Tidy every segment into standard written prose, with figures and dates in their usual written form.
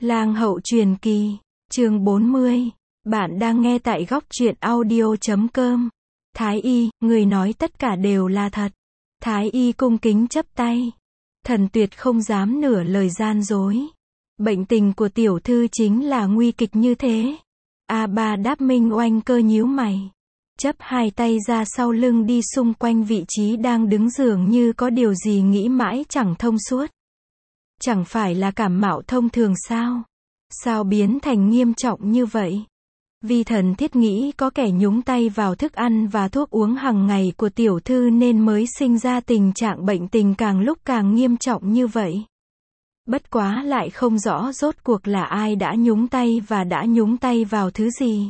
Lang hậu truyền kỳ, chương 40. Bạn đang nghe tại góc truyện audio.com. Thái y, người nói tất cả đều là thật. Thái y cung kính chắp tay. Thần tuyệt không dám nửa lời gian dối. Bệnh tình của tiểu thư chính là nguy kịch như thế. A Ba Đáp Minh Oanh Cơ nhíu mày. Chấp hai tay ra sau lưng đi xung quanh vị trí đang đứng dường như có điều gì nghĩ mãi chẳng thông suốt. Chẳng phải là cảm mạo thông thường sao? Sao biến thành nghiêm trọng như vậy? Vi thần thiết nghĩ có kẻ nhúng tay vào thức ăn và thuốc uống hàng ngày của tiểu thư nên mới sinh ra tình trạng bệnh tình càng lúc càng nghiêm trọng như vậy. Bất quá lại không rõ rốt cuộc là ai đã nhúng tay và đã nhúng tay vào thứ gì.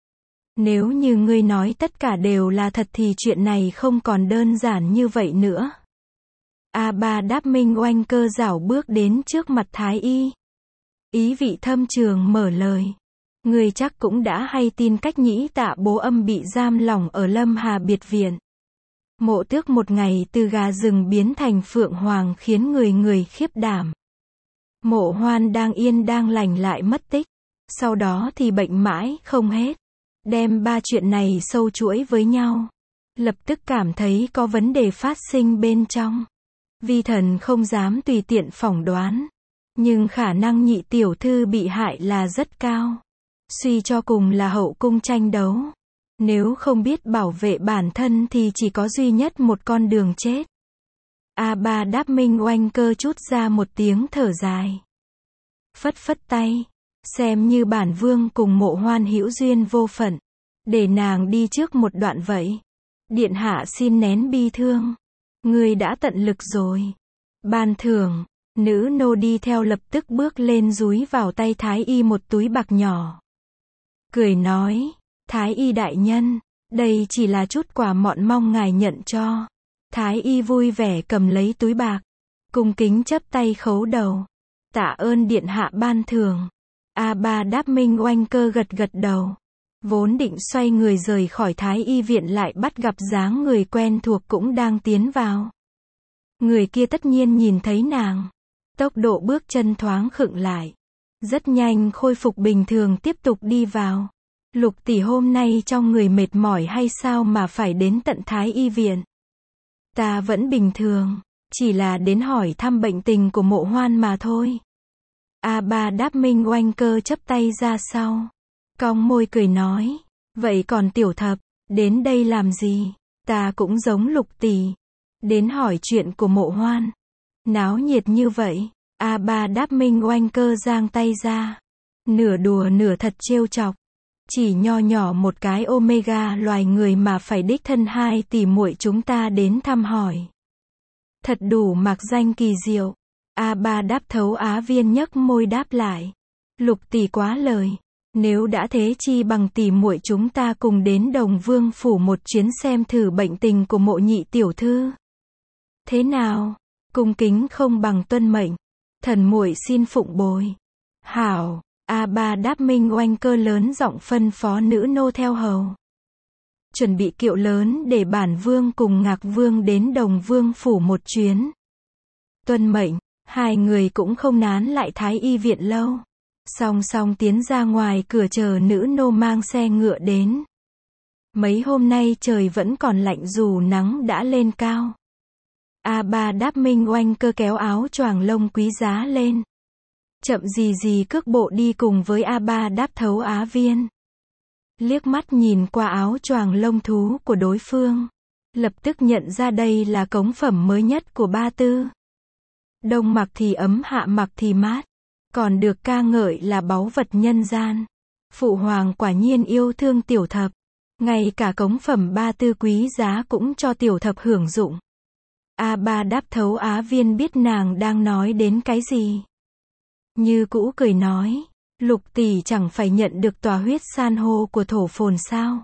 Nếu như ngươi nói tất cả đều là thật thì chuyện này không còn đơn giản như vậy nữa. A Ba Đáp Minh Oanh Cơ rảo bước đến trước mặt Thái y. Ý vị thâm trường mở lời. Ngươi chắc cũng đã hay tin cách Nhĩ Tạ Bố Âm bị giam lỏng ở Lâm Hà biệt viện. Mộ Tước một ngày từ gà rừng biến thành phượng hoàng khiến người khiếp đảm. Mộ Hoan đang yên đang lành lại mất tích. Sau đó thì bệnh mãi không hết. Đem ba chuyện này sâu chuỗi với nhau. Lập tức cảm thấy có vấn đề phát sinh bên trong. Vi thần không dám tùy tiện phỏng đoán. Nhưng khả năng nhị tiểu thư bị hại là rất cao. Suy cho cùng là hậu cung tranh đấu. Nếu không biết bảo vệ bản thân thì chỉ có duy nhất một con đường chết. A Ba Đáp Minh Oanh Cơ trút ra một tiếng thở dài. Phất phất tay. Xem như bản vương cùng Mộ Hoan hữu duyên vô phận. Để nàng đi trước một đoạn vậy. Điện hạ xin nén bi thương. Ngươi đã tận lực rồi. Ban thưởng. Nữ nô đi theo lập tức bước lên dúi vào tay Thái y một túi bạc nhỏ. Cười nói, Thái y đại nhân, đây chỉ là chút quà mọn mong ngài nhận cho. Thái y vui vẻ cầm lấy túi bạc, cung kính chắp tay khấu đầu. Tạ ơn điện hạ ban thưởng. A Ba Đáp Minh Oanh Cơ gật gật đầu. Vốn định xoay người rời khỏi Thái y viện lại bắt gặp dáng người quen thuộc cũng đang tiến vào. Người kia tất nhiên nhìn thấy nàng. Tốc độ bước chân thoáng khựng lại. Rất nhanh khôi phục bình thường tiếp tục đi vào. Lục tỷ hôm nay trong người mệt mỏi hay sao mà phải đến tận Thái y viện? Ta vẫn bình thường. Chỉ là đến hỏi thăm bệnh tình của Mộ Hoan mà thôi. A Ba Đáp Minh Oanh Cơ chắp tay ra sau. Cong môi cười nói. Vậy còn tiểu thập, đến đây làm gì? Ta cũng giống Lục tỷ. Đến hỏi chuyện của Mộ Hoan. Náo nhiệt như vậy. A Ba Đáp Minh Oanh Cơ giang tay ra. Nửa đùa nửa thật trêu chọc. Chỉ nho nhỏ một cái Omega loài người mà phải đích thân hai tỷ muội chúng ta đến thăm hỏi. Thật đủ mạc danh kỳ diệu. A Ba Đáp Thấu Á Viên nhấc môi đáp lại. Lục tỷ quá lời. Nếu đã thế chi bằng tỷ muội chúng ta cùng đến Đồng Vương phủ một chuyến xem thử bệnh tình của Mộ nhị tiểu thư. Thế nào? Cung kính không bằng tuân mệnh. Thần muội xin phụng bồi. Hảo. A Ba Đáp Minh Oanh Cơ lớn giọng phân phó nữ nô theo hầu. Chuẩn bị kiệu lớn để bản vương cùng Ngạc Vương đến Đồng Vương phủ một chuyến. Tuân mệnh. Hai người cũng không nán lại Thái y viện lâu. Song song tiến ra ngoài cửa chờ nữ nô mang xe ngựa đến. Mấy hôm nay trời vẫn còn lạnh dù nắng đã lên cao. A Ba Đáp Minh Oanh Cơ kéo áo choàng lông quý giá lên. Chậm gì cước bộ đi cùng với A Ba Đáp Thấu Á Viên. Liếc mắt nhìn qua áo choàng lông thú của đối phương. Lập tức nhận ra đây là cống phẩm mới nhất của Ba Tư. Đông mặc thì ấm hạ mặc thì mát. Còn được ca ngợi là báu vật nhân gian. Phụ hoàng quả nhiên yêu thương tiểu thập. Ngay cả cống phẩm Ba Tư quý giá cũng cho tiểu thập hưởng dụng. A Ba Đáp Thấu Á Viên biết nàng đang nói đến cái gì. Như cũ cười nói. Lục tỷ chẳng phải nhận được tòa huyết san hô của thổ phồn sao?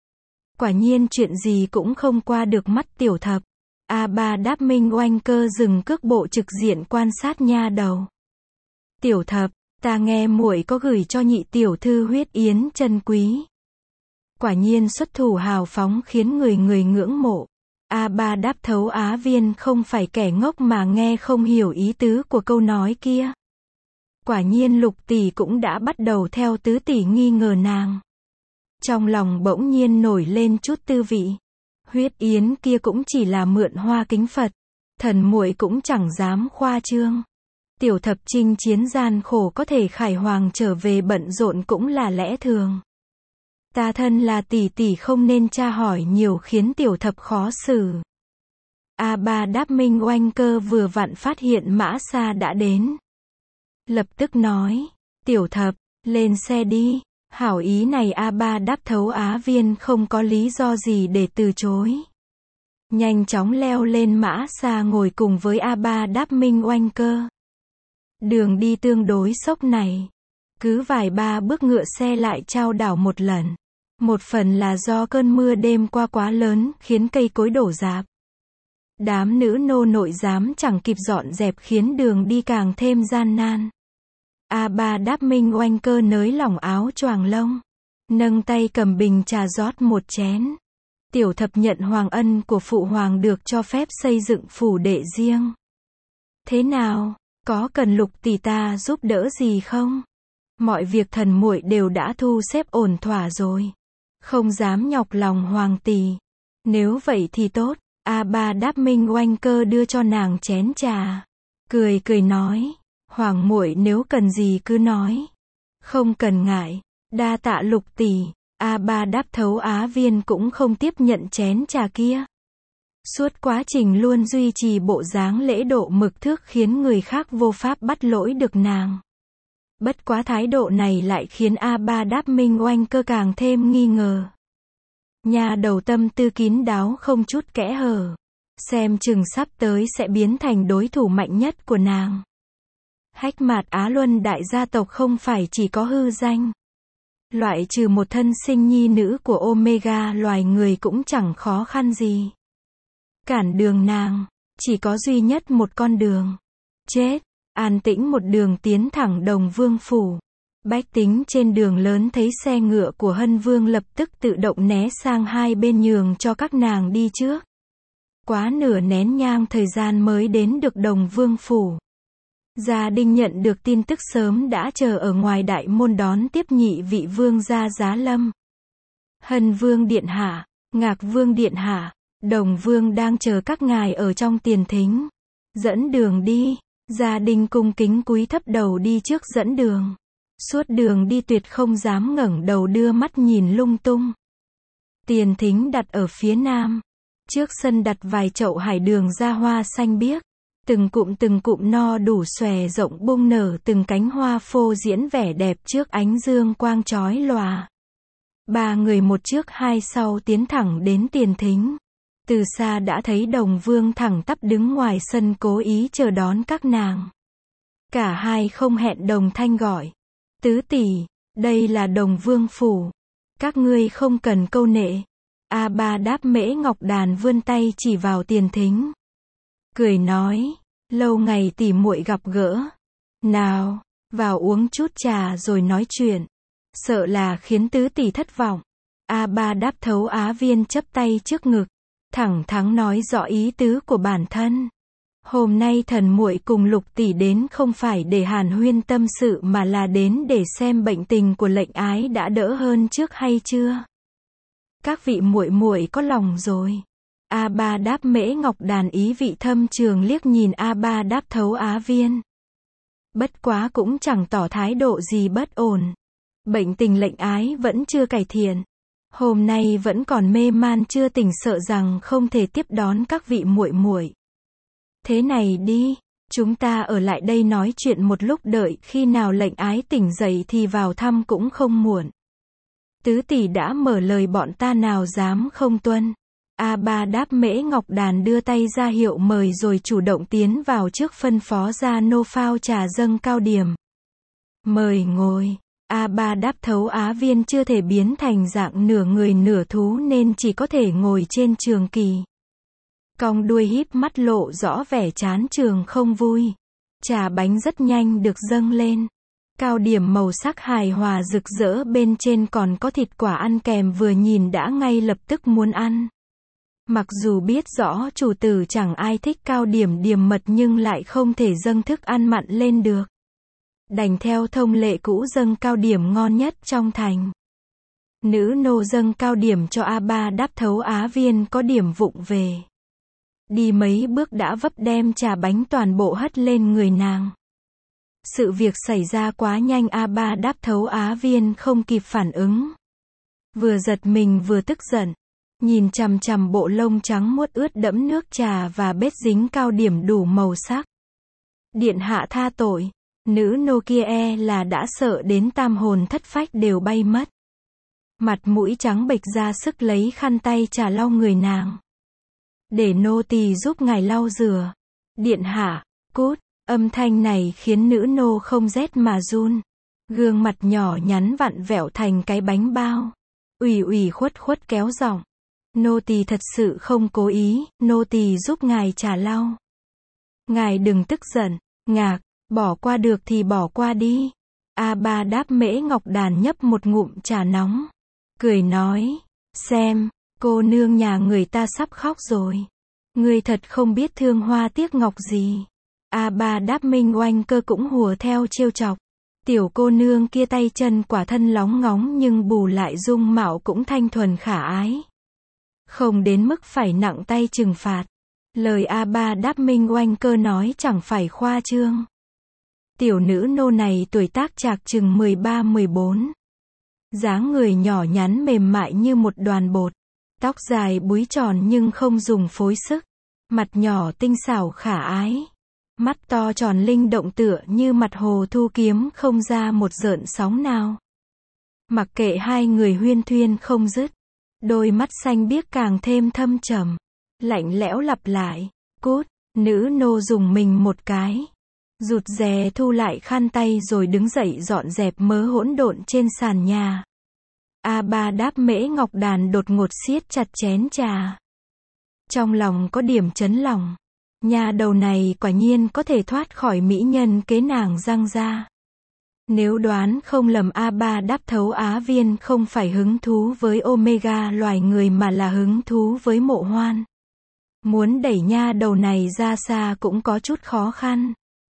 Quả nhiên chuyện gì cũng không qua được mắt tiểu thập. A Ba Đáp Minh Oanh Cơ dừng cước bộ trực diện quan sát nha đầu. Tiểu thập, ta nghe muội có gửi cho nhị tiểu thư huyết yến chân quý. Quả nhiên xuất thủ hào phóng khiến người ngưỡng mộ. A Ba Đáp Thấu Á Viên không phải kẻ ngốc mà nghe không hiểu ý tứ của câu nói kia. Quả nhiên Lục tỷ cũng đã bắt đầu theo tứ tỷ nghi ngờ nàng. Trong lòng bỗng nhiên nổi lên chút tư vị. Huyết yến kia cũng chỉ là mượn hoa kính Phật. Thần muội cũng chẳng dám khoa trương. Tiểu thập chinh chiến gian khổ có thể khải hoàng trở về bận rộn cũng là lẽ thường. Ta thân là tỷ tỷ không nên tra hỏi nhiều khiến tiểu thập khó xử. A-ba Đáp Minh Oanh Cơ vừa vặn phát hiện Mã Sa đã đến. Lập tức nói, tiểu thập, lên xe đi. Hảo ý này A-ba Đáp Thấu Á Viên không có lý do gì để từ chối. Nhanh chóng leo lên Mã Sa ngồi cùng với A-ba Đáp Minh Oanh Cơ. Đường đi tương đối xốc này. Cứ vài ba bước ngựa xe lại chao đảo một lần. Một phần là do cơn mưa đêm qua quá lớn khiến cây cối đổ rạp. Đám nữ nô nội giám chẳng kịp dọn dẹp khiến đường đi càng thêm gian nan. A-ba Đáp Minh Oanh Cơ nới lỏng áo choàng lông. Nâng tay cầm bình trà rót một chén. Tiểu thập nhận hoàng ân của phụ hoàng được cho phép xây dựng phủ đệ riêng. Thế nào, có cần Lục tỷ ta giúp đỡ gì không? Mọi việc thần muội đều đã thu xếp ổn thỏa rồi. Không dám nhọc lòng hoàng tỷ. Nếu vậy thì tốt. A-ba Đáp Minh Oanh Cơ đưa cho nàng chén trà. Cười cười nói. Hoàng muội nếu cần gì cứ nói. Không cần ngại. Đa tạ Lục tỷ. A-ba Đáp Thấu Á Viên cũng không tiếp nhận chén trà kia. Suốt quá trình luôn duy trì bộ dáng lễ độ mực thước khiến người khác vô pháp bắt lỗi được nàng. Bất quá thái độ này lại khiến A-ba Đáp Minh Oanh Cơ càng thêm nghi ngờ. Nhà đầu tâm tư kín đáo không chút kẽ hở. Xem chừng sắp tới sẽ biến thành đối thủ mạnh nhất của nàng. Hách Mạt Á Luân đại gia tộc không phải chỉ có hư danh. Loại trừ một thân sinh nhi nữ của Omega loài người cũng chẳng khó khăn gì. Cản đường nàng, chỉ có duy nhất một con đường. Chết, an tĩnh một đường tiến thẳng Đồng Vương phủ. Bách tính trên đường lớn thấy xe ngựa của Hân Vương lập tức tự động né sang hai bên nhường cho các nàng đi trước. Quá nửa nén nhang thời gian mới đến được Đồng Vương phủ. Gia đình nhận được tin tức sớm đã chờ ở ngoài đại môn đón tiếp nhị vị vương gia Giá Lâm. Hân Vương điện hạ, Ngạc Vương điện hạ, Đồng Vương đang chờ các ngài ở trong tiền thính. Dẫn đường đi. Gia đình cung kính cúi thấp đầu đi trước dẫn đường. Suốt đường đi tuyệt không dám ngẩng đầu đưa mắt nhìn lung tung. Tiền thính đặt ở phía nam. Trước sân đặt vài chậu hải đường ra hoa xanh biếc. Từng cụm no đủ xòe rộng bung nở từng cánh hoa phô diễn vẻ đẹp trước ánh dương quang chói lòa. Ba người một trước hai sau tiến thẳng đến tiền thính. Từ xa đã thấy Đồng Vương thẳng tắp đứng ngoài sân cố ý chờ đón các nàng. Cả hai không hẹn đồng thanh gọi. Tứ tỷ, đây là Đồng Vương phủ. Các ngươi không cần câu nệ. A-ba Đáp Mễ Ngọc Đàn vươn tay chỉ vào tiền thính. Cười nói, lâu ngày tỷ muội gặp gỡ. Nào, vào uống chút trà rồi nói chuyện. Sợ là khiến tứ tỷ thất vọng. A-ba Đáp Thấu Á Viên chắp tay trước ngực. Thẳng thắn nói rõ ý tứ của bản thân. Hôm nay thần muội cùng Lục tỷ đến không phải để hàn huyên tâm sự mà là đến để xem bệnh tình của lệnh ái đã đỡ hơn trước hay chưa. Các vị muội muội có lòng rồi. A-ba Đáp Mễ Ngọc Đàn ý vị thâm trường liếc nhìn A-ba Đáp Thấu Á Viên. Bất quá cũng chẳng tỏ thái độ gì bất ổn. Bệnh tình lệnh ái vẫn chưa cải thiện. Hôm nay vẫn còn mê man chưa tỉnh sợ rằng không thể tiếp đón các vị muội muội. Thế này đi, chúng ta ở lại đây nói chuyện một lúc đợi khi nào lệnh ái tỉnh dậy thì vào thăm cũng không muộn. Tứ tỷ đã mở lời bọn ta nào dám không tuân. A-ba Đáp Mễ Ngọc Đàn đưa tay ra hiệu mời rồi chủ động tiến vào trước phân phó ra nô phao trà dâng cao điểm. Mời ngồi. A-ba Đáp Thấu Á Viên chưa thể biến thành dạng nửa người nửa thú nên chỉ có thể ngồi trên trường kỳ. Cong đuôi híp mắt lộ rõ vẻ chán trường không vui. Trà bánh rất nhanh được dâng lên. Cao điểm màu sắc hài hòa rực rỡ bên trên còn có thịt quả ăn kèm vừa nhìn đã ngay lập tức muốn ăn. Mặc dù biết rõ chủ tử chẳng ai thích cao điểm điềm mật nhưng lại không thể dâng thức ăn mặn lên được. đành theo thông lệ cũ dâng cao điểm ngon nhất trong thành. Nữ nô dâng cao điểm cho A3 Đáp Thấu Á Viên có điểm vụng về. Đi mấy bước đã vấp đem trà bánh toàn bộ hất lên người nàng. Sự việc xảy ra quá nhanh, A3 Đáp Thấu Á Viên không kịp phản ứng. Vừa giật mình vừa tức giận. Nhìn chằm chằm bộ lông trắng muốt ướt đẫm nước trà và bết dính cao điểm đủ màu sắc. Điện hạ tha tội. Nữ nô kia là đã sợ đến tam hồn thất phách đều bay mất. Mặt mũi trắng bệch ra sức lấy khăn tay trà lau người nàng. Để nô tỳ giúp ngài lau rửa. Điện hạ, cút. Âm thanh này khiến nữ nô không rét mà run. Gương mặt nhỏ nhắn vặn vẹo thành cái bánh bao. Ủy khuất kéo giọng. Nô tỳ thật sự không cố ý, nô tỳ giúp ngài trà lau. Ngài đừng tức giận. Ngạc, bỏ qua được thì bỏ qua đi. A3 Đáp Mễ Ngọc Đàn nhấp một ngụm trà nóng. Cười nói, xem, cô nương nhà người ta sắp khóc rồi. Ngươi thật không biết thương hoa tiếc ngọc gì. A3 Đáp Minh Oanh Cơ cũng hùa theo trêu chọc. Tiểu cô nương kia tay chân quả thân lóng ngóng nhưng bù lại dung mạo cũng thanh thuần khả ái. Không đến mức phải nặng tay trừng phạt. Lời A3 Đáp Minh Oanh Cơ nói chẳng phải khoa trương. Tiểu nữ nô này tuổi tác chạc chừng 13-14. Dáng người nhỏ nhắn mềm mại như một đoàn bột. Tóc dài búi tròn nhưng không dùng phối sức. Mặt nhỏ tinh xảo khả ái. Mắt to tròn linh động tựa như mặt hồ thu kiếm không ra một gợn sóng nào. Mặc kệ hai người huyên thuyên không dứt. Đôi mắt xanh biếc càng thêm thâm trầm. Lạnh lẽo lặp lại. Cút. Nữ nô dùng mình một cái. Rụt rè thu lại khăn tay rồi đứng dậy dọn dẹp mớ hỗn độn trên sàn nhà. A3 Đáp Mễ Ngọc Đàn đột ngột siết chặt chén trà. Trong lòng có điểm chấn lòng. Nhà đầu này quả nhiên có thể thoát khỏi mỹ nhân kế nàng răng ra. Nếu đoán không lầm, A3 Đáp Thấu Á Viên không phải hứng thú với Omega loài người mà là hứng thú với Mộ Hoan. Muốn đẩy nha đầu này ra xa cũng có chút khó khăn.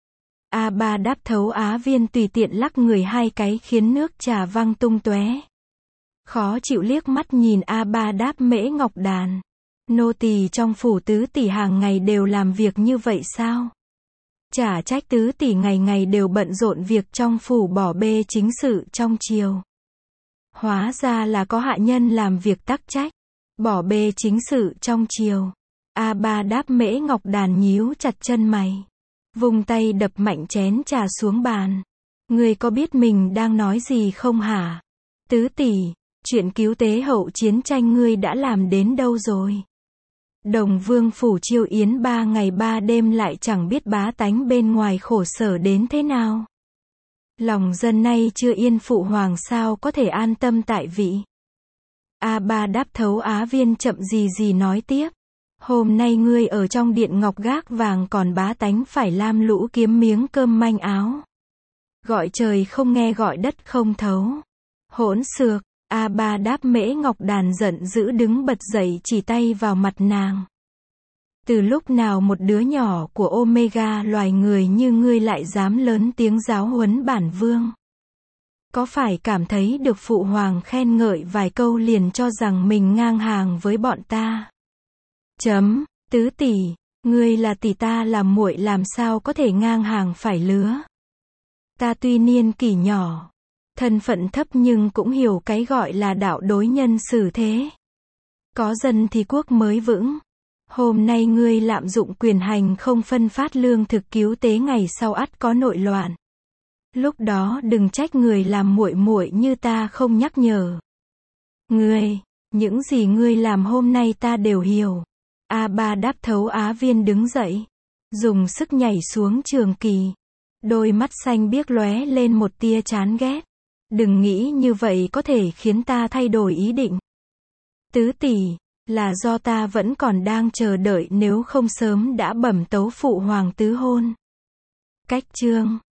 A3 Đáp Thấu Á Viên tùy tiện lắc người hai cái khiến nước trà văng tung tóe. Khó chịu liếc mắt nhìn A3 Đáp Mễ Ngọc Đàn. Nô tỳ trong phủ tứ tỷ hàng ngày đều làm việc như vậy sao? Chả trách tứ tỷ ngày ngày đều bận rộn việc trong phủ bỏ bê chính sự trong triều. Hóa ra là có hạ nhân làm việc tắc trách. Bỏ bê chính sự trong triều. A3 Đáp Mễ Ngọc Đàn nhíu chặt chân mày. Vung tay đập mạnh chén trà xuống bàn. Ngươi có biết mình đang nói gì không hả? Tứ tỷ, chuyện cứu tế hậu chiến tranh ngươi đã làm đến đâu rồi? Đồng Vương phủ chiêu yến 3 ngày 3 đêm lại chẳng biết bá tánh bên ngoài khổ sở đến thế nào. Lòng dân nay chưa yên, phụ hoàng sao có thể an tâm tại vị. A3 Đáp Thấu Á Viên chậm gì nói tiếp. Hôm nay ngươi ở trong điện ngọc gác vàng còn bá tánh phải lam lũ kiếm miếng cơm manh áo. Gọi trời không nghe gọi đất không thấu. Hỗn xược. A3 Đáp Mễ Ngọc Đàn giận dữ đứng bật dậy chỉ tay vào mặt nàng. Từ lúc nào một đứa nhỏ của Omega loài người như ngươi lại dám lớn tiếng giáo huấn bản vương? Có phải cảm thấy được phụ hoàng khen ngợi vài câu liền cho rằng mình ngang hàng với bọn ta? Tứ tỷ, ngươi là tỷ, ta là muội, làm sao có thể ngang hàng phải lứa? Ta tuy niên kỷ nhỏ, thân phận thấp nhưng cũng hiểu cái gọi là đạo đối nhân xử thế. Có dân thì quốc mới vững. Hôm nay ngươi lạm dụng quyền hành không phân phát lương thực cứu tế, ngày sau ắt có nội loạn. Lúc đó đừng trách người làm muội muội như ta không nhắc nhở. Ngươi, những gì ngươi làm hôm nay ta đều hiểu. A3 Đáp Thấu Á Viên đứng dậy, dùng sức nhảy xuống trường kỳ. Đôi mắt xanh biếc lóe lên một tia chán ghét. Đừng nghĩ như vậy có thể khiến ta thay đổi ý định. Tứ tỷ, là do ta vẫn còn đang chờ đợi, nếu không sớm đã bẩm tấu phụ hoàng tứ hôn. Cách chương